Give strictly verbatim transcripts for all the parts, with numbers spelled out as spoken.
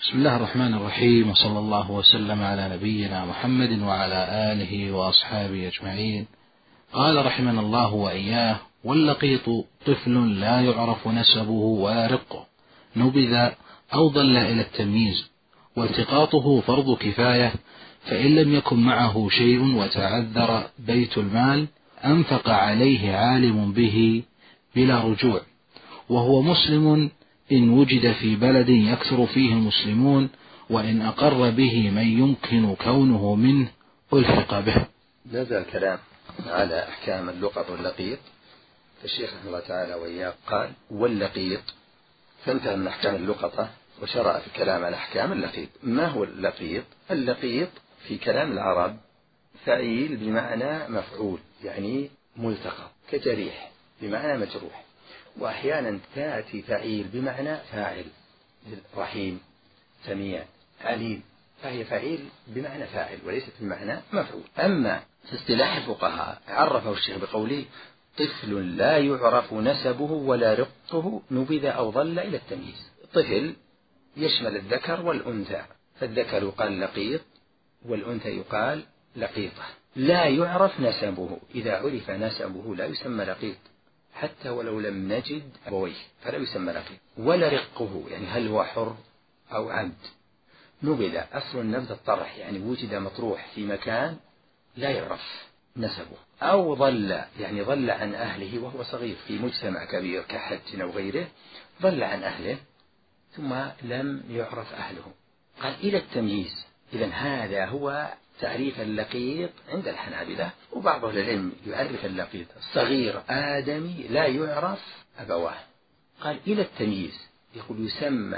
بسم الله الرحمن الرحيم، وصلى الله وسلم على نبينا محمد وعلى آله وأصحابه أجمعين. قال رحمنا الله وإياه: واللقيط طفل لا يعرف نسبه ولا رقه، نبذ أو ضل إلى التمييز، والتقاطه فرض كفاية، فإن لم يكن معه شيء وتعذر بيت المال أنفق عليه عالم به بلا رجوع، وهو مسلم إن وجد في بلد يكثر فيه المسلمون، وإن أقر به من يمكن كونه منه ألحق به. نزل الكلام على أحكام اللقط واللقيط، فالشيخ رحمه الله تعالى وإياه قال: واللقيط، فانتهى من أحكام اللقطة وشرع في الكلام على أحكام اللقيط. ما هو اللقيط؟ اللقيط في كلام العرب فعيل بمعنى مفعول، يعني ملتقط، كجريح بمعنى مجروح، وأحيانا تأتي فعيل بمعنى فاعل، رحيم، سميع، عليم، فهي فعيل بمعنى فاعل وليست بمعنى مفعول. أما في اصطلاح الفقهاء عرفه الشيخ بقوله: طفل لا يعرف نسبه ولا رقه، نبذ أو ضل إلى التمييز. طفل يشمل الذكر والأنثى، فالذكر يقال لقيط والأنثى يقال لقيطة. لا يعرف نسبه، إذا عرف نسبه لا يسمى لقيط، حتى ولو لم نجد أبويه فلا يسمى لقيط. ولا رقه، يعني هل هو حر أو عبد. نبذ، أصل النبذ الطرح، يعني وجد مطروح في مكان لا يعرف نسبه. أو ضل، يعني ضل عن أهله وهو صغير في مجتمع كبير كحج أو غيره، ضل عن أهله ثم لم يعرف أهله. قال إلى التمييز. إذن هذا هو تعريف اللقيط عند الحنابلة، وبعض أهل العلم يعرف اللقيط: صغير آدمي لا يعرف أبواه. قال إلى التمييز، يقول يسمى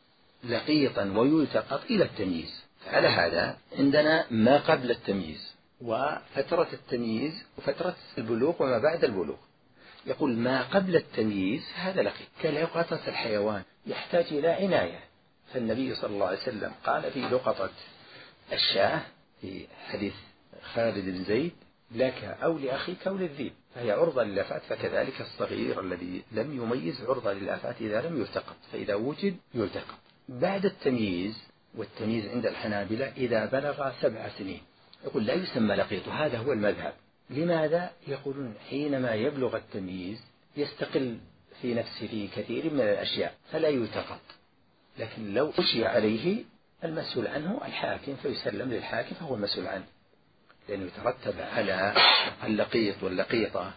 لقيطا ويلتقط إلى التمييز. فعلى هذا عندنا ما قبل التمييز وفترة التمييز وفترة البلوغ وما بعد البلوغ. يقول ما قبل التمييز هذا لقيط، كلقطة الحيوان يحتاج إلى عناية. فالنبي صلى الله عليه وسلم قال في لقطة الشاة في حديث خالد بن زيد: لك أو لأخيك أو للذيب، فهي عرضة للآفات، فكذلك الصغير الذي لم يميز عرضة للآفات إذا لم يلتقط، فإذا وجد يلتقط. بعد التمييز، والتمييز عند الحنابلة إذا بلغ سبع سنين، يقول لا يسمى لقيط. هذا هو المذهب. لماذا؟ يقولون حينما يبلغ التمييز يستقل في نفسه في كثير من الأشياء فلا يلتقط، لكن لو خشي عليه المسؤول عنه الحاكم فيسلم للحاكم فهو المسؤول عنه، لأنه يترتب على اللقيط واللقيطة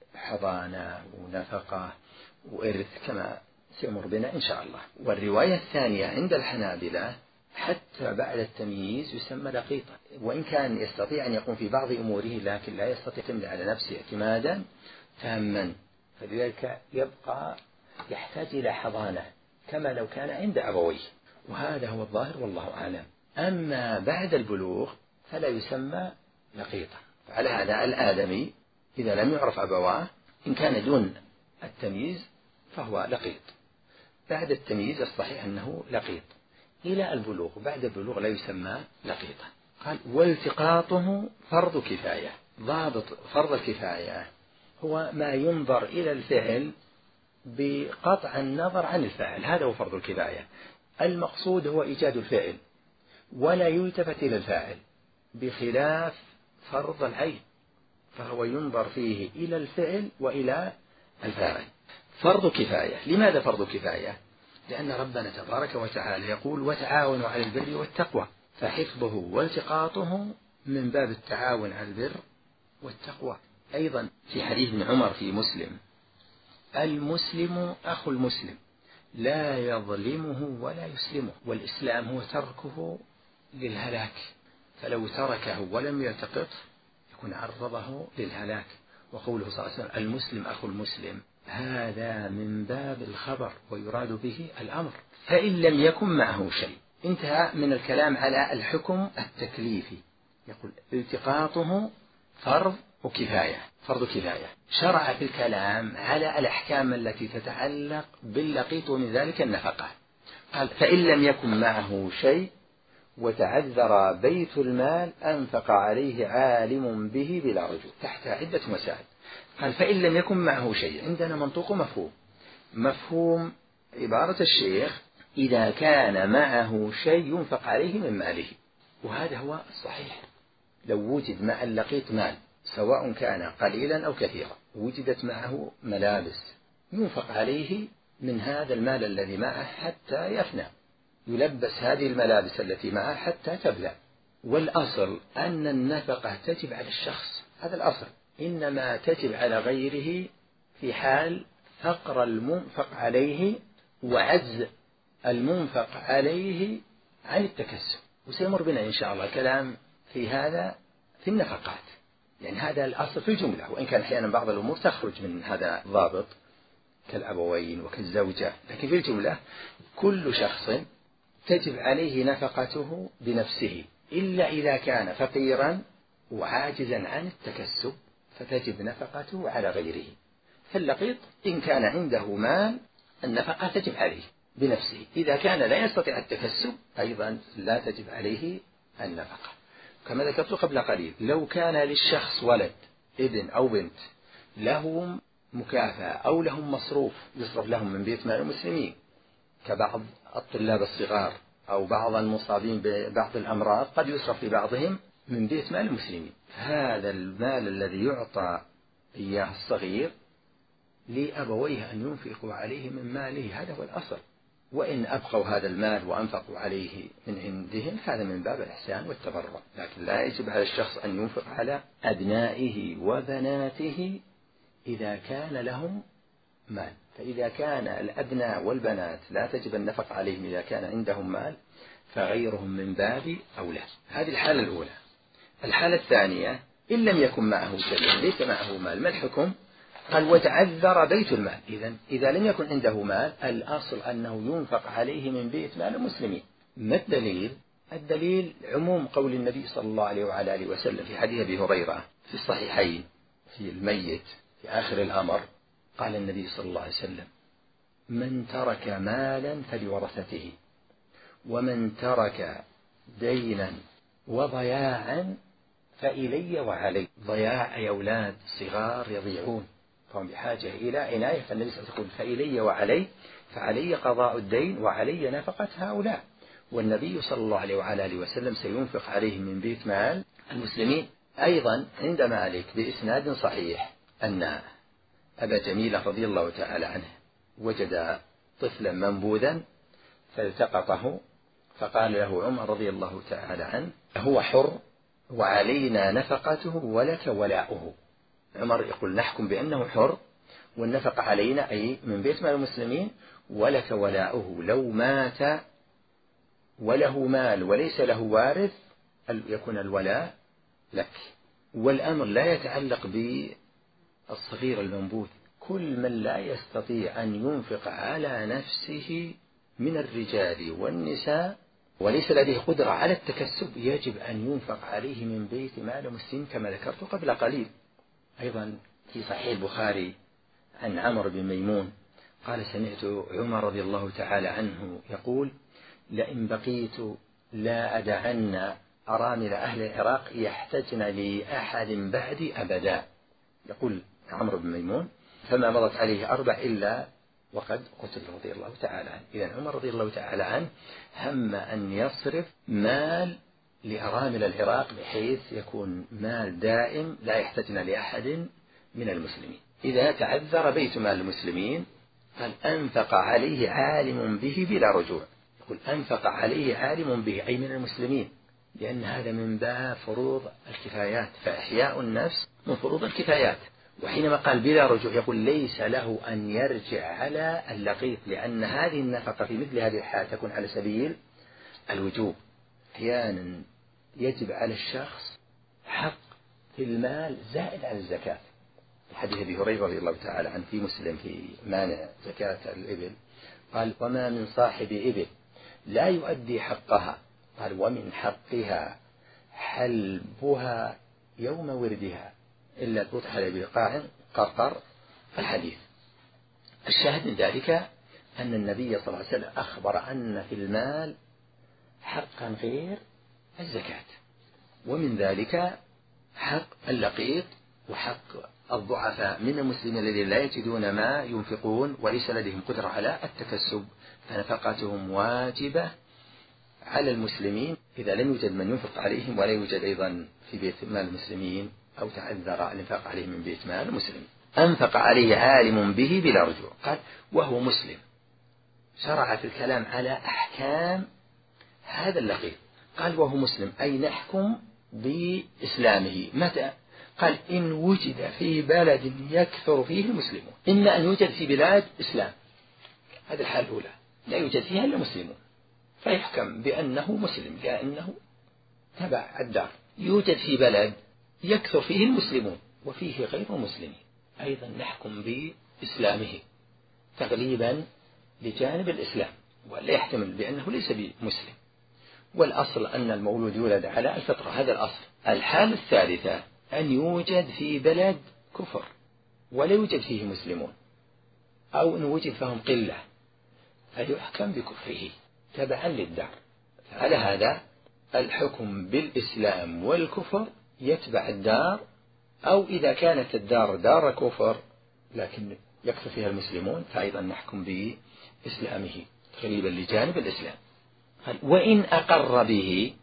حضانة ونفقة وإرث كما سيمر بنا إن شاء الله. والرواية الثانية عند الحنابلة حتى بعد التمييز يسمى لقيطا، وإن كان يستطيع أن يقوم في بعض أموره لكن لا يستطيع يعتمد على نفسه اعتمادا تاما، فلذلك يبقى يحتاج إلى حضانة كما لو كان عند أبويه، وهذا هو الظاهر والله أعلم. أما بعد البلوغ فلا يسمى لقيطا. على هذا الآدمي إذا لم يعرف أبواه إن كان دون التمييز فهو لقيط، بعد التمييز الصحيح أنه لقيط إلى البلوغ، بعد البلوغ لا يسمى لقيطا. قال والتقاطه فرض كفاية. ضابط فرض الكفاية هو ما ينظر إلى الفعل بقطع النظر عن الفاعل، هذا هو فرض الكفاية. المقصود هو إيجاد الفعل ولا يلتفت إلى الفاعل، بخلاف فرض العين فهو ينظر فيه إلى الفعل وإلى الفاعل. فرض كفاية. لماذا فرض كفاية؟ لأن ربنا تبارك وتعالى يقول: وتعاونوا على البر والتقوى، فحفظه والتقاطه من باب التعاون على البر والتقوى. أيضا في حديث ابن عمر في مسلم: المسلم أخو المسلم لا يظلمه ولا يسلمه. والإسلام هو تركه للهلاك، فلو تركه ولم يلتقط يكون عرضه للهلاك. وقوله صلى الله عليه وسلم: المسلم أخو المسلم، هذا من باب الخبر ويراد به الأمر. فإن لم يكن معه شيء، انتهى من الكلام على الحكم التكليفي. يقول التقاطه فرض وكفاية، فرض كفاية. شرع في الكلام على الأحكام التي تتعلق باللقيط ومن ذلك النفقة. قال: فإن لم يكن معه شيء وتعذر بيت المال أنفق عليه عالم به بلا رجوع، تحت عدة مسائل. قال: فإن لم يكن معه شيء، عندنا منطوق مفهوم. مفهوم عبارة الشيخ إذا كان معه شيء ينفق عليه من ماله، وهذا هو الصحيح. لو وجد مع اللقيط مال سواء كان قليلا أو كثيرا، وجدت معه ملابس ينفق عليه من هذا المال الذي معه حتى يفنى، يلبس هذه الملابس التي معه حتى تبلى. والأصل أن النفقة تجب على الشخص، هذا الأصل، إنما تجب على غيره في حال فقر المنفق عليه وعجز المنفق عليه عن التكسب. وسيمر بنا إن شاء الله كلام في هذا في النفقات، يعني هذا الأصل في الجملة، وإن كان أحيانا بعض الأمور تخرج من هذا الضابط كالأبوين وكالزوجة، لكن في الجملة كل شخص تجب عليه نفقته بنفسه، إلا إذا كان فقيرا وعاجزا عن التكسب فتجب نفقته على غيره. فاللقيط إن كان عنده مال النفقة تجب عليه بنفسه، إذا كان لا يستطيع التكسب أيضا لا تجب عليه النفقة. كما ذكرت قبل قليل، لو كان للشخص ولد ابن أو بنت لهم مكافأة أو لهم مصروف يصرف لهم من بيت مال المسلمين كبعض الطلاب الصغار أو بعض المصابين ببعض الأمراض قد يصرف لبعضهم من بيت مال المسلمين، هذا المال الذي يعطى إياه الصغير لأبويه أن ينفقوا عليه من ماله، هذا هو الأصل. وإن أبقوا هذا المال وأنفقوا عليه من عندهم هذا من باب الإحسان والتبرع، لكن لا يجب على الشخص أن ينفق على أبنائه وبناته إذا كان لهم مال. فإذا كان الأبناء والبنات لا تجب النفق عليهم إذا كان عندهم مال، فغيرهم من باب أولى. هذه الحالة الأولى. الحالة الثانية، إن لم يكن معه شيء، ليس معه مال، ما الحكم؟ قال وتعذر بيت المال. إذن إذا لم يكن عنده مال الأصل أنه ينفق عليه من بيت مال المسلمين. ما الدليل؟ الدليل عموم قول النبي صلى الله عليه وعلى آله وسلم في حديث أبي هريرة في الصحيحين في الميت في آخر الأمر، قال النبي صلى الله عليه وسلم: من ترك مالا فلورثته، ومن ترك دينا وضياعا فإلي وعلي. ضياع يا أولاد صغار يضيعون فهم بحاجة إلى عناية، فالنبي صلى الله عليه وسلم يقول فإلي وعلي، فعلي قضاء الدين وعلي نفقة هؤلاء. والنبي صلى الله عليه وعلى آله وسلم سينفق عليهم من بيت مال المسلمين. أيضا عند مالك بإسناد صحيح أن أبا جميلة رضي الله تعالى عنه وجد طفلا منبوذا فالتقطه، فقال له عمر رضي الله تعالى عنه: هو حر وعلينا نفقته ولك ولاؤه. عمر يقول نحكم بأنه حر والنفقة علينا أي من بيت مال المسلمين، ولك ولاؤه، لو مات وله مال وليس له وارث يكون الولاء لك. والأمر لا يتعلق بالصغير المنبوذ، كل من لا يستطيع أن ينفق على نفسه من الرجال والنساء وليس لديه قدرة على التكسب يجب أن ينفق عليه من بيت مال مسلم كما ذكرت قبل قليل. أيضا في صحيح البخاري عن عمرو بن ميمون قال: سمعت عمر رضي الله تعالى عنه يقول: لئن بقيت لا أدعن أرامل أهل العراق يحتجن لأحد بعدي أبدا. يقول عمرو بن ميمون: فما مضت عليه أربع إلا وقد قتل رضي الله تعالى عنه. إذن عمر رضي الله تعالى عنه هم أن يصرف مال لأرامل العراق بحيث يكون مال دائم لا يحتجن لأحد من المسلمين. إذا تعذر بيت مال المسلمين قال: أنفق عليه عالم به بلا رجوع. يقول أنفق عليه عالم به أي من المسلمين، لأن هذا من باب فروض الكفايات، فإحياء النفس من فروض الكفايات. وحينما قال بلا رجوع يقول ليس له أن يرجع على اللقيط، لأن هذه النفقة في مثل هذه الحال تكون على سبيل الوجوب. أحيانا يجب على الشخص حق في المال زائد على الزكاة. حديث أبي هريرة رضي الله تعالى عنه في مسلم في مانع زكاة الإبل قال: وما من صاحب إبل لا يؤدي حقها، قال: ومن حقها حلبها يوم وردها إلا تطحل بقاع قرقر. الحديث الشاهد من ذلك أن النبي صلى الله عليه وسلم أخبر أن في المال حقا غير الزكاة، ومن ذلك حق اللقيط وحق الضعفاء من المسلمين الذين لا يجدون ما ينفقون وليس لديهم قدرة على التكسب، فنفقتهم واجبة على المسلمين إذا لم يوجد من ينفق عليهم ولا يوجد أيضا في بيت مال المسلمين أو تعذر الإنفاق عليهم من بيت مال المسلمين. أنفق عليه عالم به بلا رجوع. قال وهو مسلم. شرع في الكلام على أحكام هذا اللقيط. قال وهو مسلم أي نحكم بإسلامه. متى؟ قال إن وجد في بلد يكثر فيه المسلمون. إما أن يوجد في بلاد إسلام، هذه الحالة الأولى، لا يوجد فيها إلا مسلمون، فيحكم بأنه مسلم لأنه تبع الدار. يوجد في بلد يكثر فيه المسلمون وفيه غير المسلمين، أيضا نحكم بإسلامه تغليبا لجانب الإسلام، ولا يحتمل بأنه ليس بمسلم. والأصل أن المولود يولد على الفطرة، هذا الأصل. الحالة الثالثة أن يوجد في بلد كفر ولا يوجد فيه مسلمون، أو أن وجد فهم قلة فيحكم بكفره تبعا للدار. على هذا الحكم بالإسلام والكفر يتبع الدار، أو إذا كانت الدار دار كفر لكن يكثر فيها المسلمون فأيضا نحكم بإسلامه تغليبا لجانب الإسلام. وإن أقر به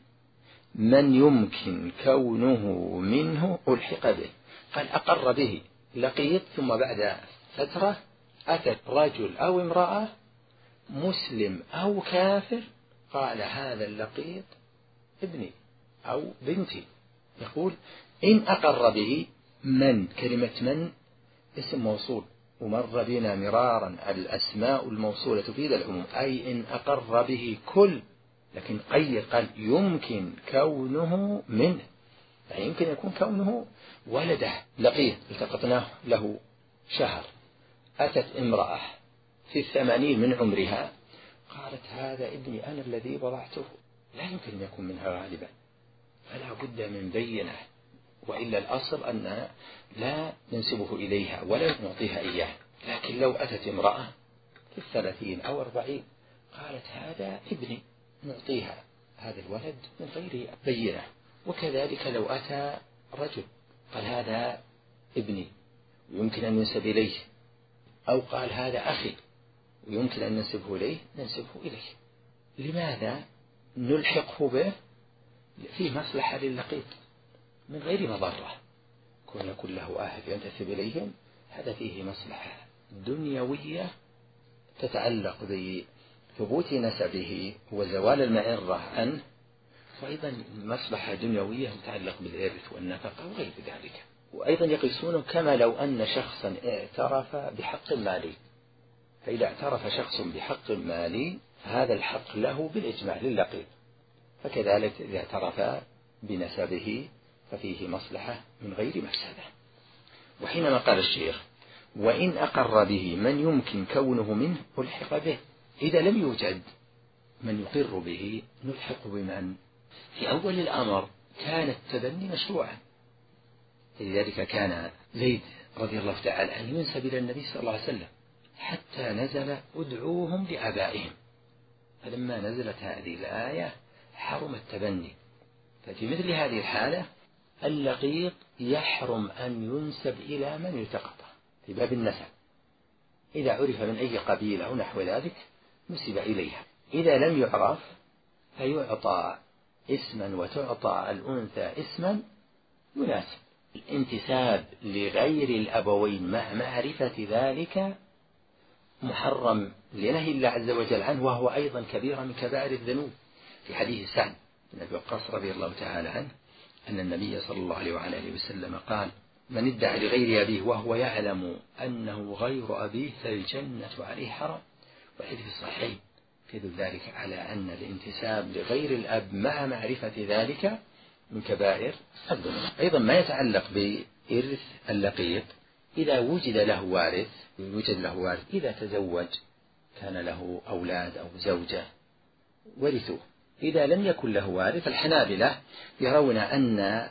من يمكن كونه منه ألحق به. قال أقر به لقيط ثم بعد فترة أتت رجل أو امرأة مسلم أو كافر قال هذا اللقيط ابني أو بنتي. يقول إن أقر به من، كلمة من اسم موصول ومر بنا مرارا الأسماء الموصولة تفيد العموم، أي إن أقر به كل، لكن قيد قال يمكن كونه منه، يعني يمكن يكون كونه ولده لقيط التقطناه له شهر، أتت امرأة في الثمانين من عمرها قالت هذا ابني أنا الذي وضعته، لا يمكن أن يكون منها غالبا، فلا بد من بينة، وإلا الأصل أن لا ننسبه إليها ولا نعطيها إياه. لكن لو أتت امرأة في الثلاثين أو أربعين قالت هذا ابني نعطيها هذا الولد من غير بينة. وكذلك لو أتى رجل قال هذا ابني ويمكن أن ننسب إليه، أو قال هذا أخي ويمكن أن ننسبه إليه ننسبه إليه. لماذا نلحقه به؟ فيه مصلحة للقيط من غير مضرة، كون يكون له أهل ينتسب إليهم هذا فيه مصلحة دنيوية تتعلق بثبوت نسبه وزوال المعرة عنه، وأيضا مصلحة دنيوية تتعلق بالإرث والنفقة وغير ذلك. وأيضا يقيسونه كما لو أن شخصا اعترف بحق مالي، فإذا اعترف شخص بحق مالي هذا الحق له بالإجماع للقيط، فكذلك إذا اعترف بنسبه ففيه مصلحة من غير مفسدة. وحينما قال الشيخ وإن أقر به من يمكن كونه منه ألحق به، إذا لم يوجد من يقر به نلحق بمن؟ في أول الأمر كان التبني مشروعا، لذلك كان زيد رضي الله تعالى عنه ينسب إلى النبي صلى الله عليه وسلم حتى نزل ادعوهم لآبائهم، فلما نزلت هذه الآية حرم التبني. ففي مثل هذه الحالة اللقيط يحرم أن ينسب إلى من يلتقطه في باب النسب، إذا عرف من أي قبيلة أو نحو ذلك نسب إليها. إذا لم يعرف فيعطى اسما وتعطى الأنثى اسما يناسب. الانتساب لغير الأبوين مع معرفة ذلك محرم لنهي الله عز وجل عنه، وهو أيضا كبيرة من كبائر الذنوب. في حديث سعد بن أبي وقاص رضي الله تعالى عنه أن النبي صلى الله عليه وعلى آله وسلم قال من ادعى لغير أبيه وهو يعلم أنه غير أبيه فالجنة عليه حرام. والحديث الصحيح يدل ذلك على أن الانتساب لغير الأب مع معرفة ذلك من كبائر الذنوب. أيضا ما يتعلق بإرث اللقيط، إذا وجد له وارث يوجد له وارث إذا تزوج كان له أولاد أو زوجة ورثوه. إذا لم يكن له وارث الحنابلة يرون أن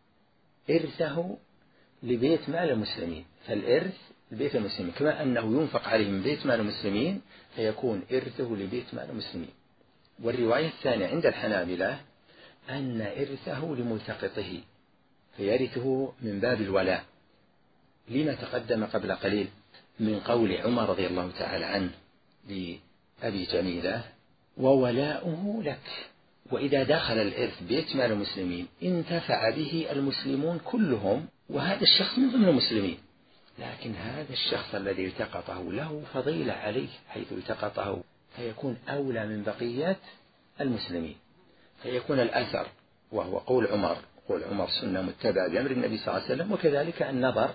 إرثه لبيت مال المسلمين، فالإرث لبيت المسلمين كما أنه ينفق عليه من بيت مال المسلمين فيكون إرثه لبيت مال المسلمين. والرواية الثانية عند الحنابلة أن إرثه لملتقطه فيرثه من باب الولاء، لما تقدم قبل قليل من قول عمر رضي الله تعالى عنه لأبي جميلة: وولاؤه لك. وإذا دخل الإرث بيت مال المسلمين انتفع به المسلمون كلهم، وهذا الشخص من ضمن المسلمين، لكن هذا الشخص الذي التقطه له فضيلة عليه حيث التقطه، فيكون أولى من بقية المسلمين، فيكون الأثر، وهو قول عمر، قول عمر سنة متبع بأمر النبي صلى الله عليه وسلم، وكذلك النظر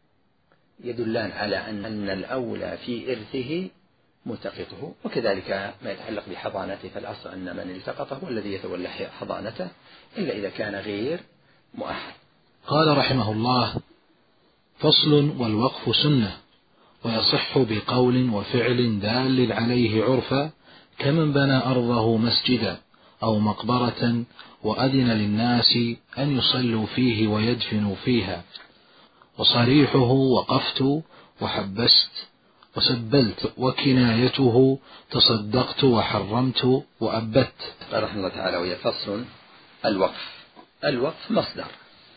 يدلان على أن الأولى في إرثه ملتقطه، وكذلك ما يتعلق بحضانته، فالأصل أن من التقطه هو الذي يتولى حضانته إلا إذا كان غير مؤهل. قال رحمه الله: فصل: والوقف سنة، ويصح بقول وفعل دال عليه عرفا، كمن بنى أرضه مسجدا أو مقبرة وأذن للناس أن يصلوا فيه ويدفنوا فيها. وصريحه وقفت وحبست وسبلت، وكنايته تصدقت وحرمت وأبت. قال رحمه الله تعالى: وهي فصل الوقف. الوقف مصدر،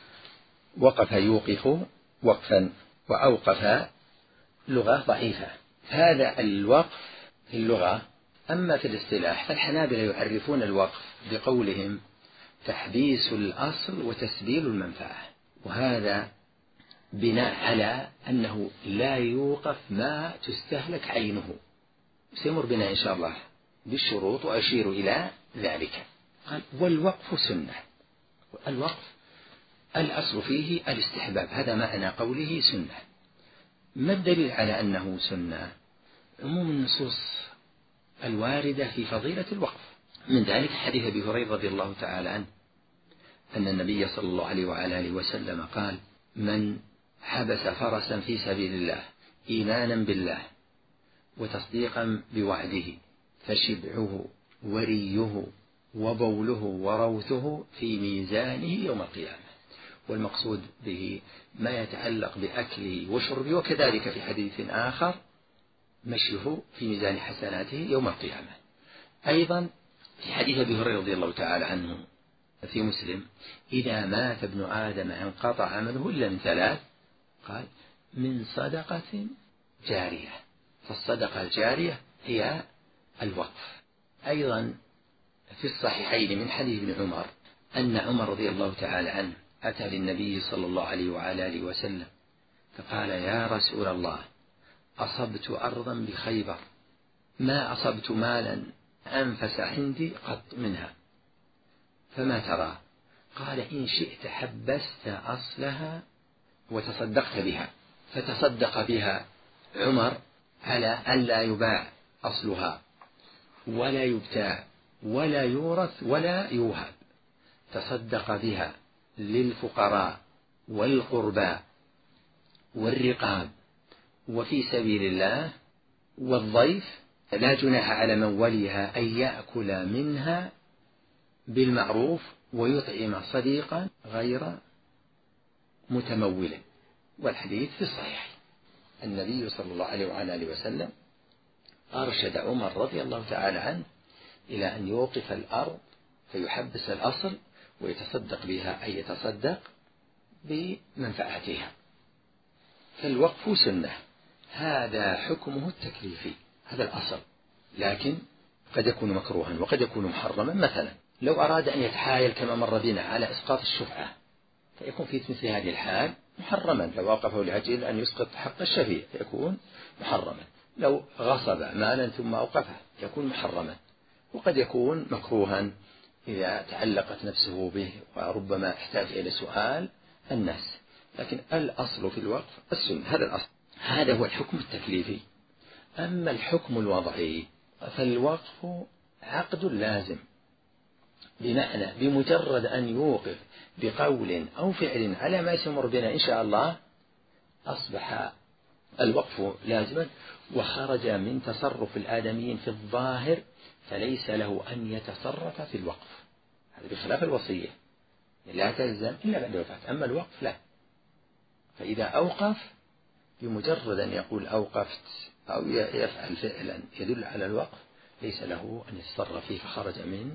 وقف يوقف وقفا، وأوقف لغة ضعيفة. هذا الوقف في اللغة. أما في الاصطلاح فالحنابلة يعرفون الوقف بقولهم: تحبيس الأصل وتسبيل المنفعة، وهذا بناء على أنه لا يوقف ما تستهلك عينه. سيمر بنا إن شاء الله بالشروط وأشير إلى ذلك. قال: والوقف سنة. الوقف الأصل فيه الاستحباب، هذا معنى قوله سنة. ما الدليل على أنه سنة؟ عموم النصوص الواردة في فضيلة الوقف، من ذلك حديث أبي هريرة رضي الله تعالى عنه أن النبي صلى الله عليه وعلى آله وسلم قال: من حبس فرسا في سبيل الله إيمانا بالله وتصديقا بوعده فشبعه وريه وبوله وروثه في ميزانه يوم القيامة. والمقصود به ما يتعلق بأكله وشربه، وكذلك في حديث آخر مشيه في ميزان حسناته يوم القيامة. أيضا في حديث أبي هريرة رضي الله تعالى عنه في مسلم: إذا مات ابن آدم انقطع عمله إلا من ثلاث، قال: من صدقة جارية. فالصدقة الجارية هي الوقف. أيضا في الصحيحين من حديث ابن عمر أن عمر رضي الله تعالى عنه أتى للنبي صلى الله عليه وعلى آله وسلم فقال: يا رسول الله، أصبت أرضا بخيبر ما أصبت مالا أنفس عندي قط منها، فما ترى؟ قال: إن شئت حبست أصلها وتصدقت بها. فتصدق بها عمر على أن لا يباع أصلها ولا يبتاع ولا يورث ولا يوهب، تصدق بها للفقراء والقربى والرقاب وفي سبيل الله والضيف، لا جناح على من وليها أن يأكل منها بالمعروف ويطعم صديقا غير متمول. والحديث في الصحيح. النبي صلى الله عليه وعلى آله وسلم أرشد عمر رضي الله تعالى عنه إلى أن يوقف الأرض فيحبس الأصل ويتصدق بها، أي يتصدق بمنفعتها. فالوقف سنة، هذا حكمه التكليفي، هذا الأصل، لكن قد يكون مكروها وقد يكون محرما. مثلا لو أراد أن يتحايل كما مر بنا على إسقاط الشفعة فيكون في مثل هذه الحال محرما، لو وقفه لأجل أن يسقط حق الشفيع فيكون محرما. لو غصب مالا ثم أوقفه يكون محرما، وقد يكون مكروها إذا تعلقت نفسه به وربما احتاج إلى سؤال الناس. لكن الأصل في الوقف السنة، هذا الأصل، هذا هو الحكم التكليفي. أما الحكم الوضعي فالوقف عقد لازم، بمعنى بمجرد أن يوقف بقول أو فعل على ما سيمر بنا إن شاء الله أصبح الوقف لازما، وخرج من تصرف الآدميين في الظاهر، فليس له أن يتصرف في الوقف. هذا بخلاف الوصية، لا تلزم إلا بعد الوفاة. أما الوقف لا، فإذا أوقف بمجرد أن يقول أوقفت أو يفعل فعلا يدل على الوقف ليس له أن يتصرف فيه فخرج من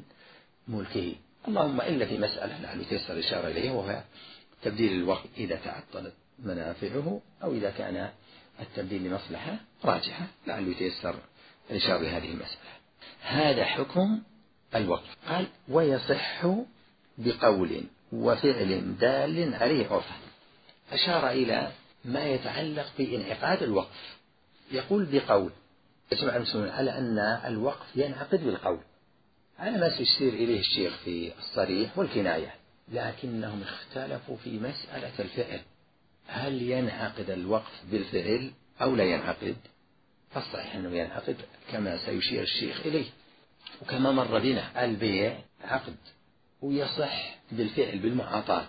ملكه. اللهم إلا في مسألة لعل تيسر الإشارة إليه، وهو تبديل الوقف إذا تعطلت منافعه، أو إذا كان التبديل لمصلحة راجحة لعله يتيسر الإشارة لهذه المسألة. هذا حكم الوقف. قال ويصح بقول وفعل دال عليه عرفا. أشار إلى ما يتعلق بانعقاد الوقف. يقول بقول، يجمع المسلمون على أن الوقف ينعقد بالقول على ما سيشير إليه الشيخ في الصريح والكناية، لكنهم اختلفوا في مسألة الفعل، هل ينعقد الوقف بالفعل أو لا ينعقد؟ فالصحيح أنه ينعقد كما سيشير الشيخ إليه. وكما مر بنا البيع عقد ويصح بالفعل بالمعاطاة،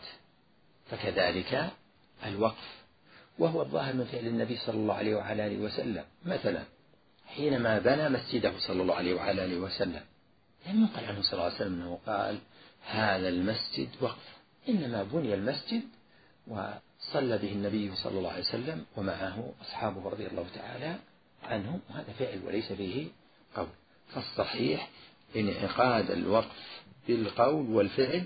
فكذلك الوقف، وهو الظاهر من فعل النبي صلى الله عليه وعلى آله وسلم. مثلا حينما بنى مسجده صلى الله عليه وعلى آله وسلم لم ينقل عنه صلى الله عليه وسلم أنه قال هذا المسجد وقف، إنما بني المسجد وصلى به النبي صلى الله عليه وسلم ومعه أصحابه رضي الله تعالى عنهم، وهذا فعل وليس به قول. فالصحيح انعقاد الوقف بالقول والفعل،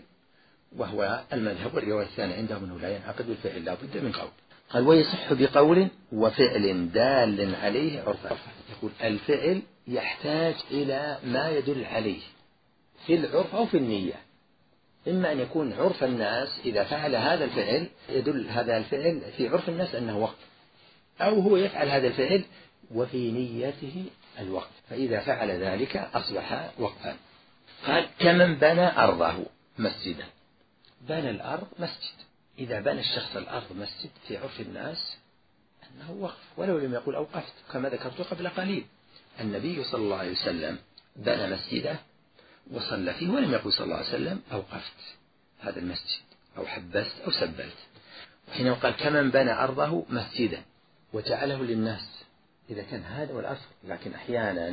وهو المذهب، والرواية الثانية عندهم أنه لا ينعقد بالفعل لا بد من قول. قال ويصح بقول وفعل دال عليه عرفا. يقول الفعل يحتاج إلى ما يدل عليه في العرف أو في النية، إما أن يكون عرف الناس إذا فعل هذا الفعل يدل هذا الفعل في عرف الناس أنه وقف، أو هو يفعل هذا الفعل وفي نيته الوقف، فإذا فعل ذلك أصبح وقفا. قال كمن بنى أرضه مسجدا. بنى الأرض مسجد، إذا بنى الشخص الأرض مسجد في عرف الناس أنه وقف ولو لم يقل أوقفت، كما ذكرت قبل قليل النبي صلى الله عليه وسلم بنى مسجده وصلى فيه ولم يقل صلى الله عليه وسلم أوقفت هذا المسجد أو حبست أو سبلت. وحين قال كمن بنى أرضه مسجدا وجعله للناس، إذا كان هذا هو الأصل، لكن أحيانا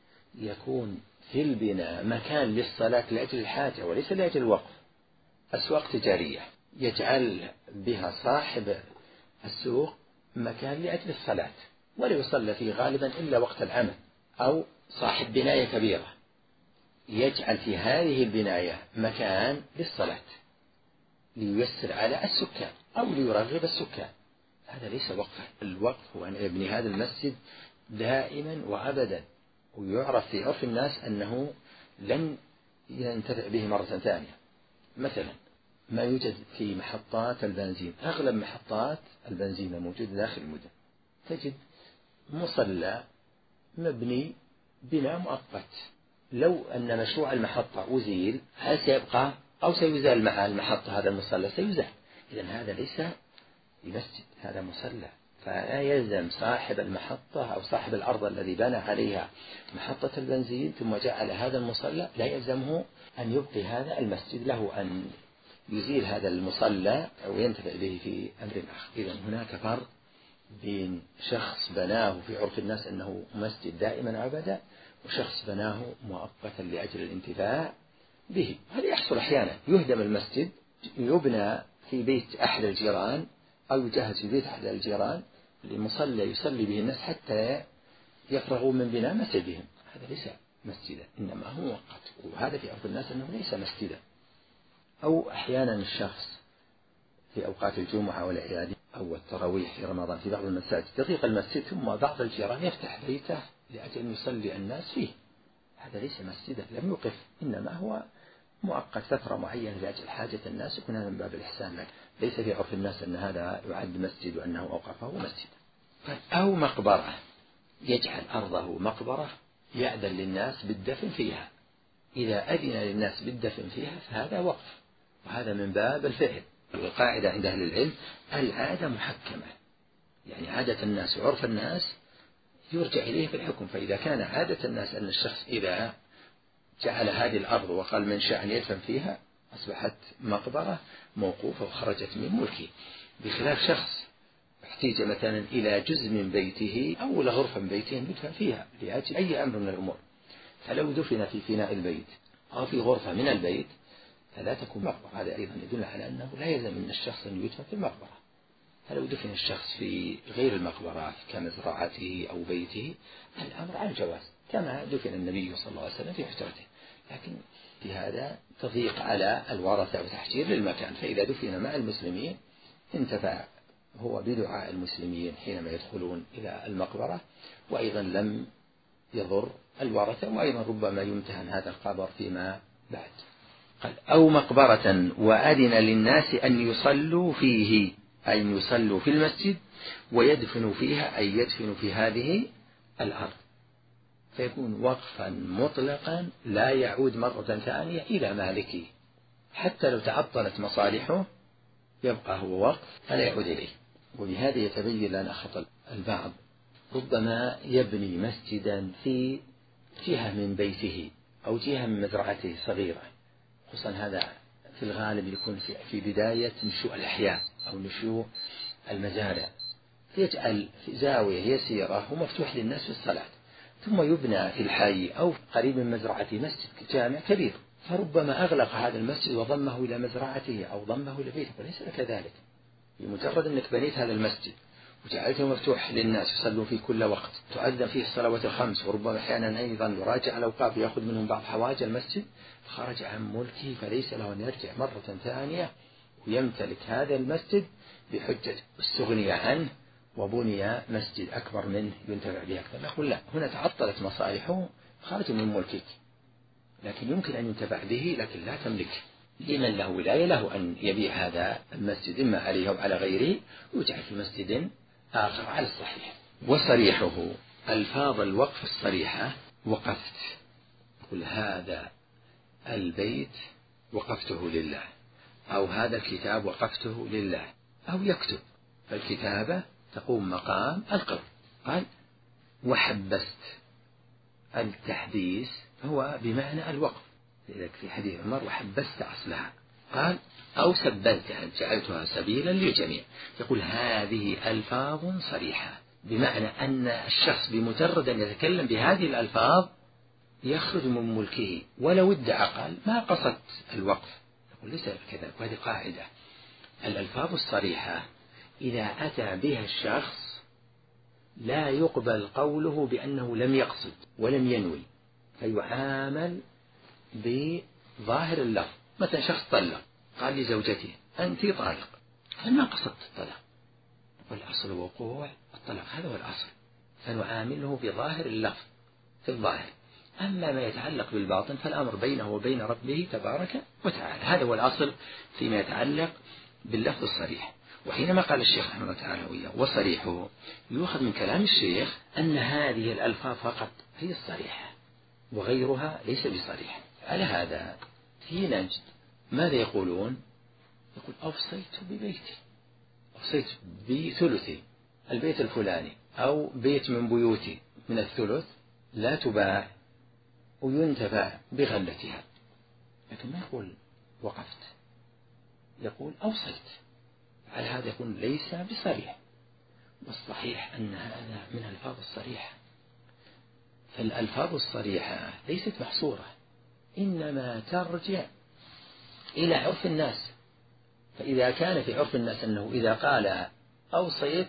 يكون في البناء مكان للصلاة لأجل الحاجة وليس لأجل الوقف. أسواق تجارية يجعل بها صاحب السوق مكان لأجل الصلاة ولا يصلى فيه غالبا إلا وقت العمل، أو صاحب بناية كبيرة يجعل في هذه البناية مكان للصلاة لييسر على السكان أو ليرغب السكان، هذا ليس وقفا. الوقف هو أن يبني هذا المسجد دائما وأبدا، ويعرف في عرف الناس أنه لن ينتفع به مرة ثانية. مثلا ما يوجد في محطات البنزين، أغلب محطات البنزين الموجودة داخل المدن تجد مصلى مبني بناء مؤقت، لو أن مشروع المحطة أزيل هل سيبقى أو سيزال مع المحطة هذا المصلى؟ سيزال. إذن هذا ليس بمسجد، هذا مصلى، فلا يلزم صاحب المحطة أو صاحب الأرض الذي بنى عليها محطة البنزين ثم جعل هذا المصلى لا يلزمه أن يبقي هذا المسجد، له أن يزيل هذا المصلى أو ينتفع به في أمر آخر. إذن هناك فرق بين شخص بناه في عرف الناس أنه مسجد دائما أبدا، وشخص بناه مؤقتا لأجل الانتفاع به. هذا يحصل أحيانا، يهدم المسجد يبنى في بيت أحد الجيران أو يجهز في بيت أحد الجيران لمصلى يصلي به الناس حتى يفرغوا من بناء مسجدهم، هذا ليس مسجدا إنما هو مؤقت، وهذا في عرف الناس أنه ليس مسجدا. أو أحيانا الشخص في أوقات الجمعة والأعياد أو التراويح في رمضان في بعض المساجد يضيق المسجد ثم بعض الجيران يفتح بيته لأجل أن يصلي الناس فيه، هذا ليس مسجدا، لم يوقف، إنما هو مؤقت فترة معينة لأجل حاجة الناس، يكون هذا من باب الإحسان لك، ليس في عرف الناس أن هذا يعد مسجد وأنه أوقفه مسجدا. أو مقبرة يجعل أرضه مقبرة يأذن للناس بالدفن فيها، إذا أذن للناس بالدفن فيها فهذا وقف، وهذا من باب الفعل. القاعدة عند أهل العلم العادة محكمة، يعني عادة الناس وعرف الناس يرجع إليه في الحكم، فإذا كان عادة الناس أن الشخص إذا جعل هذه الأرض وقال من شاء أن يدفن فيها أصبحت مقبرة موقوفة وخرجت من ملكه، بخلاف شخص احتيج مثلا إلى جزء من بيته أو إلى غرفة من بيته يدفن فيها لأجل أي أمر من الأمور، فلو دفن في فناء البيت أو في غرفة من البيت فلا تكون مقبرة. هذا أيضا يدل على أنه لا يلزم من الشخص أن يدفن في المقبرة، فلو دفن الشخص في غير المقبرة كمزرعته أو بيته الأمر على الجواز، كما دفن النبي صلى الله عليه وسلم في حجرته، لكن في هذا تضييق على الورثة وتحجير للمكان، فإذا دفن مع المسلمين انتفع هو بدعاء المسلمين حينما يدخلون إلى المقبرة، وأيضا لم يضر الورثة، وأيضا ربما يمتهن هذا القبر فيما بعد. قال أو مقبرة وأذن للناس أن يصلوا فيه، أي أن يصلوا في المسجد ويدفنوا فيها، أي يدفنوا في هذه الأرض، فيكون وقفا مطلقا لا يعود مرة ثانية إلى مالكه، حتى لو تعطلت مصالحه يبقى هو وقف فلا يعود إليه. وبهذا يتبين لنا خطأ البعض، ربما يبني مسجدا في جهة من بيته أو جهة من مزرعته صغيرة، خصوصا هذا في الغالب يكون في بداية نشوء الأحياء أو نشوء المزارع، يجعل في زاوية يسيرة ومفتوح للناس في الصلاة، ثم يبنى في الحي أو قريب من مزرعته مسجد جامع كبير، فربما أغلق هذا المسجد وضمه إلى مزرعته أو ضمه إلى بيته، وليس لك ذلك. بمجرد أنك بنيت هذا المسجد وجعلته مفتوح للناس يصلوا فيه كل وقت، تؤذن فيه الصلوات الخمس، وربما أحيانا أيضا يراجع الأوقاف يأخذ منهم بعض حوائج المسجد، خرج عن ملكه، فليس له أن يرجع مرة ثانية ويمتلك هذا المسجد بحجة استغني عنه وبني مسجد أكبر منه ينتفع به أكثر. نقول لا، هنا تعطلت مصالحه خرج من ملكك، لكن يمكن أن ينتفع به لكن لا تملكه. لمن له ولاية له أن يبيع هذا المسجد إما عليه أو على غيره ويجعل في مسجد آخر على الصحيح. وصريحه ألفاظ الوقف الصريحة: وقفت، قل هذا البيت وقفته لله، أو هذا الكتاب وقفته لله، أو يكتب، فالكتابة تقوم مقام القول. قال وحبست، التحديث هو بمعنى الوقف، لذلك في حديث عمر وحبست أصلها. قال أو سبلتها، جعلتها سبيلا للجميع. يقول هذه ألفاظ صريحة، بمعنى أن الشخص بمجرد أن يتكلم بهذه الألفاظ يخرج من ملكه، ولو ادعى قال ما قصدت الوقف، يقول ليس كذا. وهذه قاعدة، الألفاظ الصريحة إذا أتى بها الشخص لا يقبل قوله بأنه لم يقصد ولم ينوي، فيعامل بظاهر اللفظ. مثلا شخص طلق، قال لزوجته أنت طالق، قال ما قصدت الطلاق، والأصل وقوع الطلاق، هذا هو الأصل، فنعامله بظاهر اللفظ في الظاهر. أما ما يتعلق بالباطن فالأمر بينه وبين ربه تبارك وتعالى، هذا هو الأصل فيما يتعلق باللفظ الصريح. وحينما قال الشيخ رحمه الله تعالى وإياه وصريحه، يؤخذ من كلام الشيخ أن هذه الألفاظ فقط هي الصريحة وغيرها ليس بصريح. على هذا في نجد ماذا يقولون؟ يقول أوصيت ببيتي، أوصيت بثلثي، البيت الفلاني أو بيت من بيوتي من الثلث لا تباع وينتفع بغلتها، لكن ما يقول وقفت، يقول أوصيت. على هذا يقول ليس بصريح، والصحيح أن هذا من الألفاظ الصريحة. فالألفاظ الصريحة ليست محصورة، إنما ترجع إلى عرف الناس. فإذا كان في عرف الناس أنه إذا قال أوصيت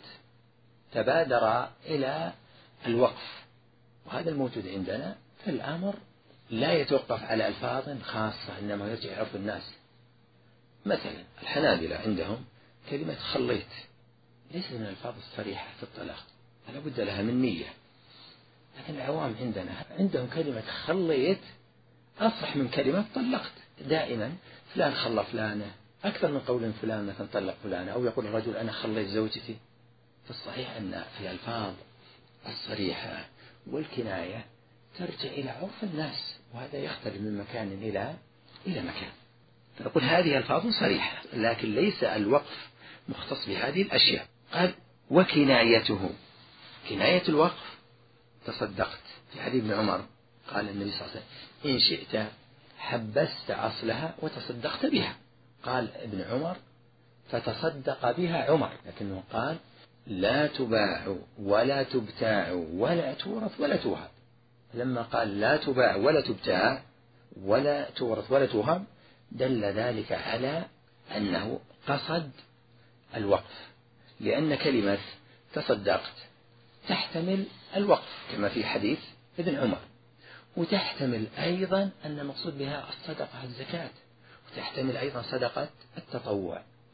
تبادر إلى الوقف، وهذا الموجود عندنا، فالأمر لا يتوقف على ألفاظ خاصة، إنما يرجع عرف الناس. مثلا الحنابلة عندهم كلمة خليت ليست من الألفاظ الصريحة في الطلاق، لا بد لها من نية، لكن العوام عندنا عندهم كلمة خليت أصح من كلمة طلقت. دائما فلان خلى فلانة أكثر من قول فلان مثلا طلق فلانة، أو يقول الرجل أنا خليت زوجتي. فالصحيح أن في الألفاظ الصريحة والكناية ترجع إلى عرف الناس، وهذا يختلف من مكان إلى إلى مكان. فنقول هذه ألفاظ صريحة، لكن ليس الوقف مختص بهذه الأشياء. قال وكنايته، كناية الوقف تصدقت. في حديث ابن عمر قال النبي صلى الله عليه وسلم إن شئت حبست أصلها وتصدقت بها. قال ابن عمر فتصدق بها عمر، لكنه قال لا تباع ولا تبتاع ولا تورث ولا توهب. لما قال لا تباع ولا تبتاع ولا تورث ولا توهب دل ذلك على أنه قصد الوقف، لأن كلمة تصدقت تحتمل الوقف كما في حديث ابن عمر، وتحتمل أيضا أن المقصود بها الصدقة الزكاة، وتحتمل أيضا صدقة التطوع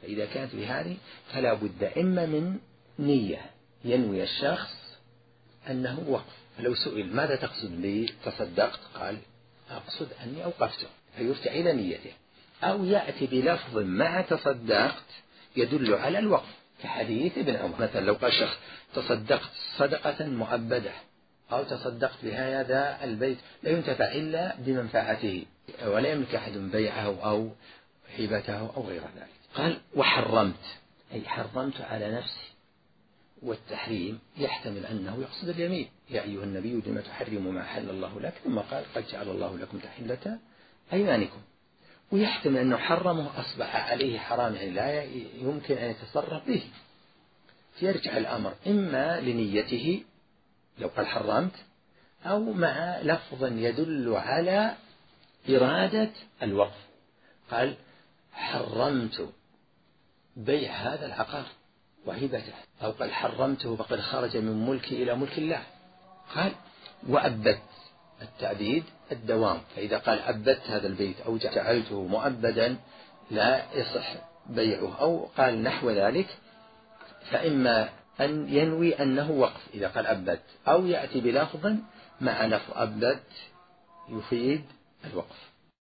فإذا كانت بهذه فلا بد إما من نية ينوي الشخص أنه وقف. فلو سئل ماذا تقصد بي تصدقت؟ قال أقصد أني أوقفته، فيرجع إلى نيته. أو يأتي بلفظ مع تصدقت يدل على الوقف، كحديث ابن عمر مثلا لو قال شخص تصدقت صدقة مؤبدة أو تصدقت بهذا البيت لا ينتفع إلا بمنفعته ولا يملك أحد بيعه أو هبته أو غير ذلك. قال وحرمت، أي حرمت على نفسي. والتحريم يحتمل أنه يقصد اليمين، يا أيها النبي لم تحرم ما حل الله لك، ثم قال قد جعل الله لكم تحلة أيمانكم. ويحتمل أنه حرمه أصبح عليه حرام، يعني لا يمكن أن يتصرف به، فيرجع الأمر إما لنيته لو قال حرمت، أو مع لفظ يدل على إرادة الوقف. قال حرمت بيع هذا العقار وهبته، أو قال حرمته فقد خرج من ملكي إلى ملك الله. قال وأبدت، التأبيد الدوام، فإذا قال أبدت هذا البيت أو جعلته مؤبدا لا يصح بيعه، أو قال نحو ذلك، فإما أن ينوي أنه وقف إذا قال أبدت، أو يأتي بلفظ مع لفظ أبدت يفيد الوقف.